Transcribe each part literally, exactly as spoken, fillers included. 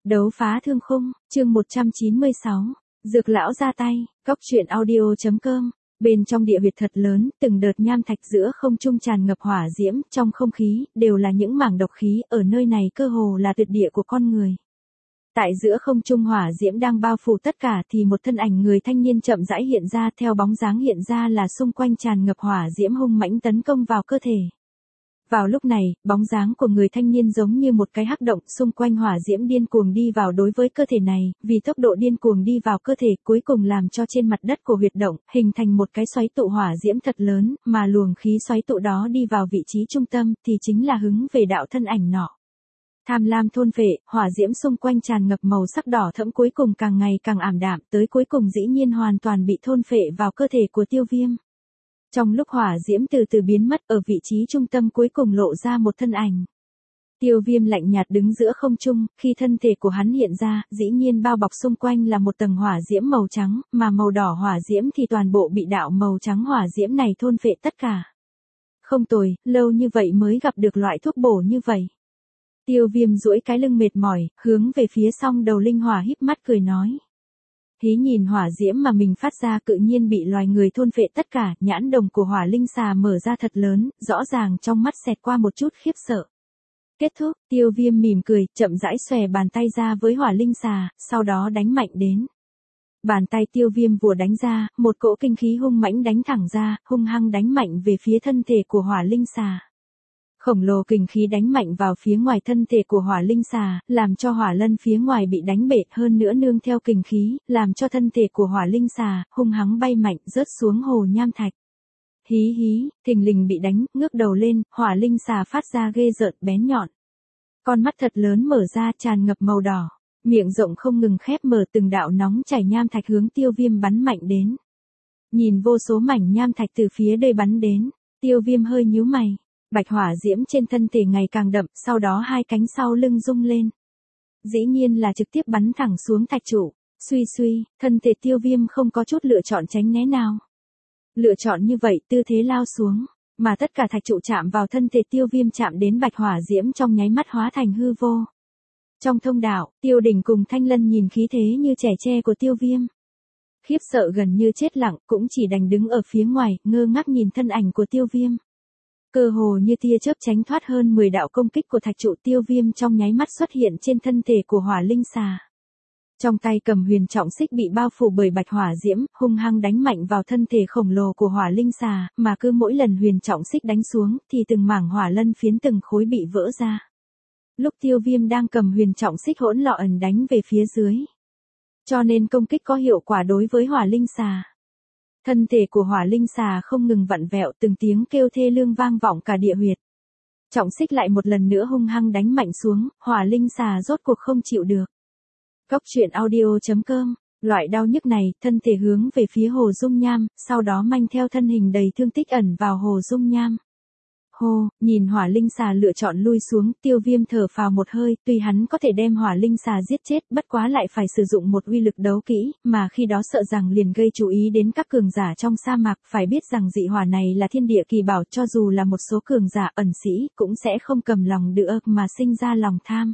Đấu phá thương khung, chương một trăm chín mươi sáu. Dược lão ra tay, góc truyện audio.com. Bên trong địa huyệt thật lớn, từng đợt nham thạch giữa không trung tràn ngập hỏa diễm, trong không khí, đều là những mảng độc khí, ở nơi này cơ hồ là tuyệt địa của con người. Tại giữa không trung hỏa diễm đang bao phủ tất cả thì một thân ảnh người thanh niên chậm rãi hiện ra, theo bóng dáng hiện ra là xung quanh tràn ngập hỏa diễm hung mãnh tấn công vào cơ thể. Vào lúc này, bóng dáng của người thanh niên giống như một cái hắc động, xung quanh hỏa diễm điên cuồng đi vào đối với cơ thể này, vì tốc độ điên cuồng đi vào cơ thể, cuối cùng làm cho trên mặt đất của huyệt động, hình thành một cái xoáy tụ hỏa diễm thật lớn, mà luồng khí xoáy tụ đó đi vào vị trí trung tâm, thì chính là hướng về đạo thân ảnh nọ. Tham lam thôn phệ, hỏa diễm xung quanh tràn ngập màu sắc đỏ thẫm, cuối cùng càng ngày càng ảm đạm, tới cuối cùng dĩ nhiên hoàn toàn bị thôn phệ vào cơ thể của Tiêu Viêm. Trong lúc hỏa diễm từ từ biến mất, ở vị trí trung tâm cuối cùng lộ ra một thân ảnh. Tiêu Viêm lạnh nhạt đứng giữa không trung, khi thân thể của hắn hiện ra, dĩ nhiên bao bọc xung quanh là một tầng hỏa diễm màu trắng, mà màu đỏ hỏa diễm thì toàn bộ bị đạo màu trắng hỏa diễm này thôn phệ tất cả. Không tồi, lâu như vậy mới gặp được loại thuốc bổ như vậy. Tiêu Viêm duỗi cái lưng mệt mỏi, hướng về phía song đầu linh hỏa híp mắt cười nói. Thí nhìn hỏa diễm mà mình phát ra tự nhiên bị loài người thôn phệ tất cả, nhãn đồng của hỏa linh xà mở ra thật lớn, rõ ràng trong mắt xẹt qua một chút khiếp sợ. Kết thúc, Tiêu Viêm mỉm cười, chậm rãi xòe bàn tay ra với hỏa linh xà, sau đó đánh mạnh đến. Bàn tay Tiêu Viêm vừa đánh ra, một cỗ kinh khí hung mãnh đánh thẳng ra, hung hăng đánh mạnh về phía thân thể của hỏa linh xà. Khổng lồ kình khí đánh mạnh vào phía ngoài thân thể của hỏa linh xà, làm cho hỏa lân phía ngoài bị đánh bể, hơn nữa nương theo kình khí, làm cho thân thể của hỏa linh xà, hung hăng bay mạnh, rớt xuống hồ nham thạch. Hí hí, thình lình bị đánh, ngước đầu lên, hỏa linh xà phát ra ghê rợn bén nhọn. Con mắt thật lớn mở ra tràn ngập màu đỏ, miệng rộng không ngừng khép mở, từng đạo nóng chảy nham thạch hướng Tiêu Viêm bắn mạnh đến. Nhìn vô số mảnh nham thạch từ phía đây bắn đến, Tiêu Viêm hơi nhíu mày. Bạch hỏa diễm trên thân thể ngày càng đậm, sau đó hai cánh sau lưng rung lên. Dĩ nhiên là trực tiếp bắn thẳng xuống thạch trụ. Suy suy, thân thể Tiêu Viêm không có chút lựa chọn tránh né nào. Lựa chọn như vậy, tư thế lao xuống, mà tất cả thạch trụ chạm vào thân thể Tiêu Viêm chạm đến bạch hỏa diễm trong nháy mắt hóa thành hư vô. Trong thông đạo, Tiêu Đình cùng Thanh Lân nhìn khí thế như trẻ tre của Tiêu Viêm. Khiếp sợ gần như chết lặng, cũng chỉ đành đứng ở phía ngoài, ngơ ngác nhìn thân ảnh của Tiêu Viêm. Cơ hồ như tia chớp tránh thoát hơn mười đạo công kích của thạch trụ, Tiêu Viêm trong nháy mắt xuất hiện trên thân thể của hỏa linh xà. Trong tay cầm huyền trọng xích bị bao phủ bởi bạch hỏa diễm, hung hăng đánh mạnh vào thân thể khổng lồ của hỏa linh xà, mà cứ mỗi lần huyền trọng xích đánh xuống, thì từng mảng hỏa lân phiến từng khối bị vỡ ra. Lúc Tiêu Viêm đang cầm huyền trọng xích hỗn lọ ẩn đánh về phía dưới, cho nên công kích có hiệu quả đối với hỏa linh xà. Thân thể của hỏa linh xà không ngừng vặn vẹo, từng tiếng kêu thê lương vang vọng cả địa huyệt. Trọng xích lại một lần nữa hung hăng đánh mạnh xuống, hỏa linh xà rốt cuộc không chịu được. Góc truyện audio.com. Loại đau nhức này, thân thể hướng về phía hồ dung nham, sau đó manh theo thân hình đầy thương tích ẩn vào hồ dung nham. Hồ, nhìn hỏa linh xà lựa chọn lui xuống, Tiêu Viêm thở phào một hơi, tuy hắn có thể đem hỏa linh xà giết chết, bất quá lại phải sử dụng một uy lực đấu kỹ, mà khi đó sợ rằng liền gây chú ý đến các cường giả trong sa mạc, phải biết rằng dị hỏa này là thiên địa kỳ bảo, cho dù là một số cường giả ẩn sĩ, cũng sẽ không cầm lòng được mà sinh ra lòng tham.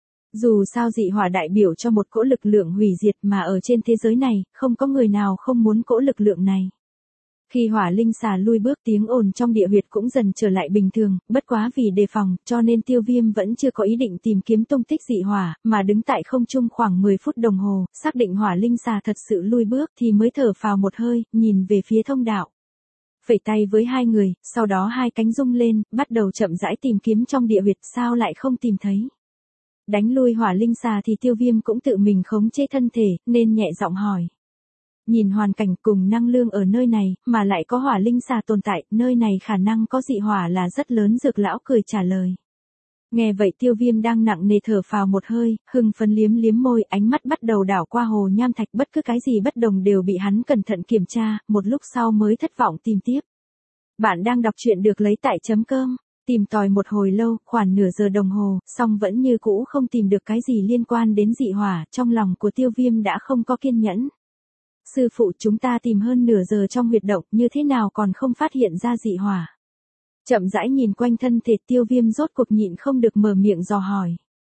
Dù sao dị hỏa đại biểu cho một cỗ lực lượng hủy diệt, mà ở trên thế giới này, không có người nào không muốn cỗ lực lượng này. Khi hỏa linh xà lui bước, tiếng ồn trong địa huyệt cũng dần trở lại bình thường, bất quá vì đề phòng, cho nên Tiêu Viêm vẫn chưa có ý định tìm kiếm tung tích dị hỏa, mà đứng tại không trung khoảng mười phút đồng hồ, xác định hỏa linh xà thật sự lui bước thì mới thở phào một hơi, nhìn về phía thông đạo. Phẩy tay với hai người, sau đó hai cánh rung lên, bắt đầu chậm rãi tìm kiếm trong địa huyệt, sao lại không tìm thấy. Đánh lui hỏa linh xà thì Tiêu Viêm cũng tự mình khống chế thân thể, nên nhẹ giọng hỏi. Nhìn hoàn cảnh cùng năng lượng ở nơi này, mà lại có hỏa linh xà tồn tại, nơi này khả năng có dị hỏa là rất lớn, Dược lão cười trả lời. Nghe vậy Tiêu Viêm đang nặng nề thở phào một hơi, hưng phấn liếm liếm môi, ánh mắt bắt đầu đảo qua hồ nham thạch, bất cứ cái gì bất đồng đều bị hắn cẩn thận kiểm tra, một lúc sau mới thất vọng tìm tiếp. Bạn đang đọc truyện được lấy tại chấm com. Tìm tòi một hồi lâu, khoảng nửa giờ đồng hồ, song vẫn như cũ không tìm được cái gì liên quan đến dị hỏa, trong lòng của Tiêu Viêm đã không có kiên nhẫn. Sư phụ, chúng ta tìm hơn nửa giờ trong huyệt động, như thế nào còn không phát hiện ra dị hỏa? Chậm rãi nhìn quanh thân thể Tiêu Viêm rốt cuộc nhịn không được mở miệng dò hỏi.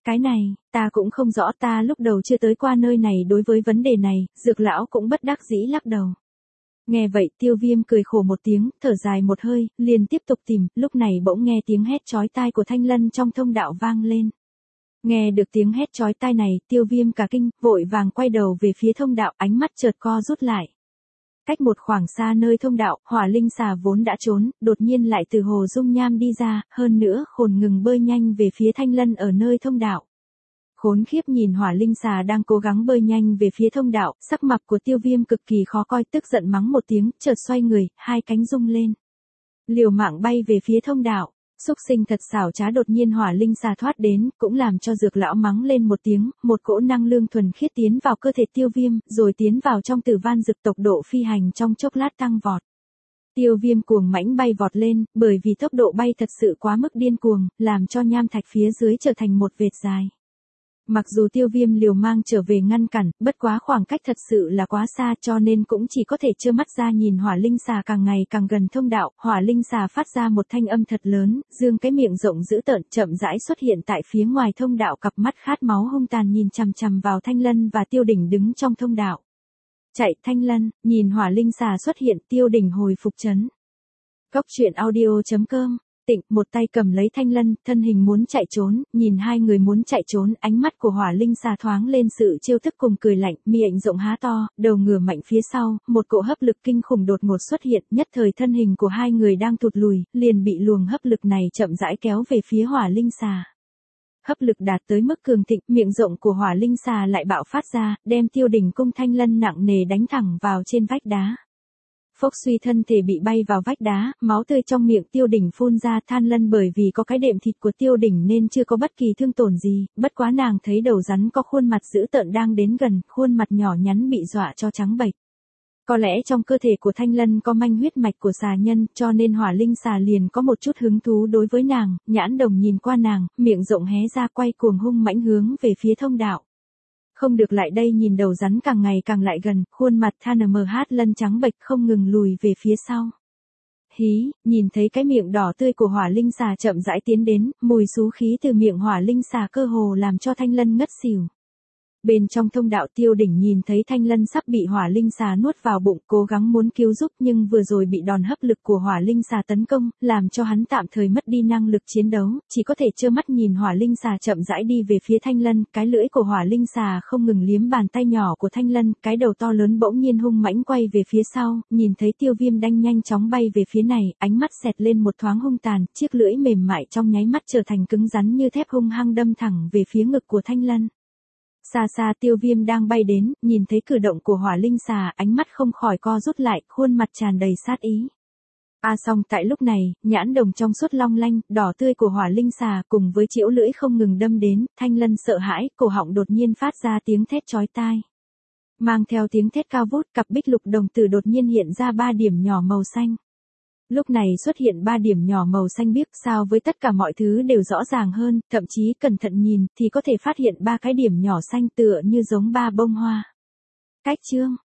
Cái này, ta cũng không rõ, ta lúc đầu chưa tới qua nơi này, đối với vấn đề này, Dược lão cũng bất đắc dĩ lắc đầu. Nghe vậy Tiêu Viêm cười khổ một tiếng, thở dài một hơi, liền tiếp tục tìm, lúc này bỗng nghe tiếng hét chói tai của Thanh Lân trong thông đạo vang lên. Nghe được tiếng hét chói tai này, Tiêu Viêm cả kinh, vội vàng quay đầu về phía thông đạo, ánh mắt chợt co rút lại. Cách một khoảng xa nơi thông đạo, Hỏa Linh Xà vốn đã trốn, đột nhiên lại từ hồ dung nham đi ra, hơn nữa khồn ngừng bơi nhanh về phía Thanh Lân ở nơi thông đạo. Khốn khiếp nhìn Hỏa Linh Xà đang cố gắng bơi nhanh về phía thông đạo, sắc mặt của Tiêu Viêm cực kỳ khó coi, tức giận mắng một tiếng, chợt xoay người, hai cánh rung lên. Liều mạng bay về phía thông đạo. Xúc sinh thật xảo trá, đột nhiên Hỏa Linh Xà thoát đến, cũng làm cho Dược lão mắng lên một tiếng, một cỗ năng lượng thuần khiết tiến vào cơ thể Tiêu Viêm, rồi tiến vào trong Tử Van Dực, tốc độ phi hành trong chốc lát tăng vọt. Tiêu Viêm cuồng mãnh bay vọt lên, bởi vì tốc độ bay thật sự quá mức điên cuồng, làm cho nham thạch phía dưới trở thành một vệt dài. Mặc dù Tiêu Viêm liều mang trở về ngăn cản, bất quá khoảng cách thật sự là quá xa, cho nên cũng chỉ có thể trơ mắt ra nhìn Hỏa Linh Xà càng ngày càng gần thông đạo. Hỏa Linh Xà phát ra một thanh âm thật lớn, dương cái miệng rộng dữ tợn, chậm rãi xuất hiện tại phía ngoài thông đạo, cặp mắt khát máu hung tàn nhìn chằm chằm vào Thanh Lân và Tiêu Đỉnh đứng trong thông đạo. Chạy, Thanh Lân, nhìn Hỏa Linh Xà xuất hiện, Tiêu Đỉnh hồi phục chấn. Cốc truyện audio chấm com. Tịnh một tay cầm lấy Thanh Lân, thân hình muốn chạy trốn, nhìn hai người muốn chạy trốn, ánh mắt của Hỏa Linh Xà thoáng lên sự trêu tức cùng cười lạnh, miệng rộng há to, đầu ngửa mạnh phía sau, một cỗ hấp lực kinh khủng đột ngột xuất hiện, nhất thời thân hình của hai người đang tụt lùi, liền bị luồng hấp lực này chậm rãi kéo về phía Hỏa Linh Xà. Hấp lực đạt tới mức cường thịnh, miệng rộng của Hỏa Linh Xà lại bạo phát ra, đem Tiêu Đỉnh cung Thanh Lân nặng nề đánh thẳng vào trên vách đá. Phốc suy, thân thể bị bay vào vách đá, máu tươi trong miệng Tiêu Đỉnh phun ra. Thanh Lân bởi vì có cái đệm thịt của Tiêu Đỉnh nên chưa có bất kỳ thương tổn gì, bất quá nàng thấy đầu rắn có khuôn mặt dữ tợn đang đến gần, khuôn mặt nhỏ nhắn bị dọa cho trắng bệch. Có lẽ trong cơ thể của Thanh Lân có manh huyết mạch của xà nhân, cho nên Hỏa Linh Xà liền có một chút hứng thú đối với nàng, nhãn đồng nhìn qua nàng, miệng rộng hé ra quay cuồng hung mãnh hướng về phía thông đạo. Không được lại đây, nhìn đầu rắn càng ngày càng lại gần, khuôn mặt Than M H Lân trắng bệch không ngừng lùi về phía sau. Hí, nhìn thấy cái miệng đỏ tươi của Hỏa Linh Xà chậm rãi tiến đến, mùi xú khí từ miệng Hỏa Linh Xà cơ hồ làm cho Thanh Lân ngất xỉu. Bên trong thông đạo, Tiêu Đỉnh nhìn thấy Thanh Lân sắp bị Hỏa Linh Xà nuốt vào bụng, cố gắng muốn cứu giúp nhưng vừa rồi bị đòn hấp lực của Hỏa Linh Xà tấn công, làm cho hắn tạm thời mất đi năng lực chiến đấu, chỉ có thể trơ mắt nhìn Hỏa Linh Xà chậm rãi đi về phía Thanh Lân, cái lưỡi của Hỏa Linh Xà không ngừng liếm bàn tay nhỏ của Thanh Lân, cái đầu to lớn bỗng nhiên hung mãnh quay về phía sau, nhìn thấy Tiêu Viêm đang nhanh chóng bay về phía này, ánh mắt xẹt lên một thoáng hung tàn, chiếc lưỡi mềm mại trong nháy mắt trở thành cứng rắn như thép, hung hăng đâm thẳng về phía ngực của Thanh Lân. Xa xa Tiêu Viêm đang bay đến, nhìn thấy cử động của Hỏa Linh Xà, ánh mắt không khỏi co rút lại, khuôn mặt tràn đầy sát ý. A à song tại lúc này, nhãn đồng trong suốt long lanh, đỏ tươi của Hỏa Linh Xà cùng với chiễu lưỡi không ngừng đâm đến, Thanh Lân sợ hãi, cổ họng đột nhiên phát ra tiếng thét chói tai. Mang theo tiếng thét cao vút, cặp bích lục đồng tử đột nhiên hiện ra ba điểm nhỏ màu xanh. Lúc này xuất hiện ba điểm nhỏ màu xanh biếc, so với tất cả mọi thứ đều rõ ràng hơn, thậm chí cẩn thận nhìn thì có thể phát hiện ba cái điểm nhỏ xanh tựa như giống ba bông hoa. Cách chương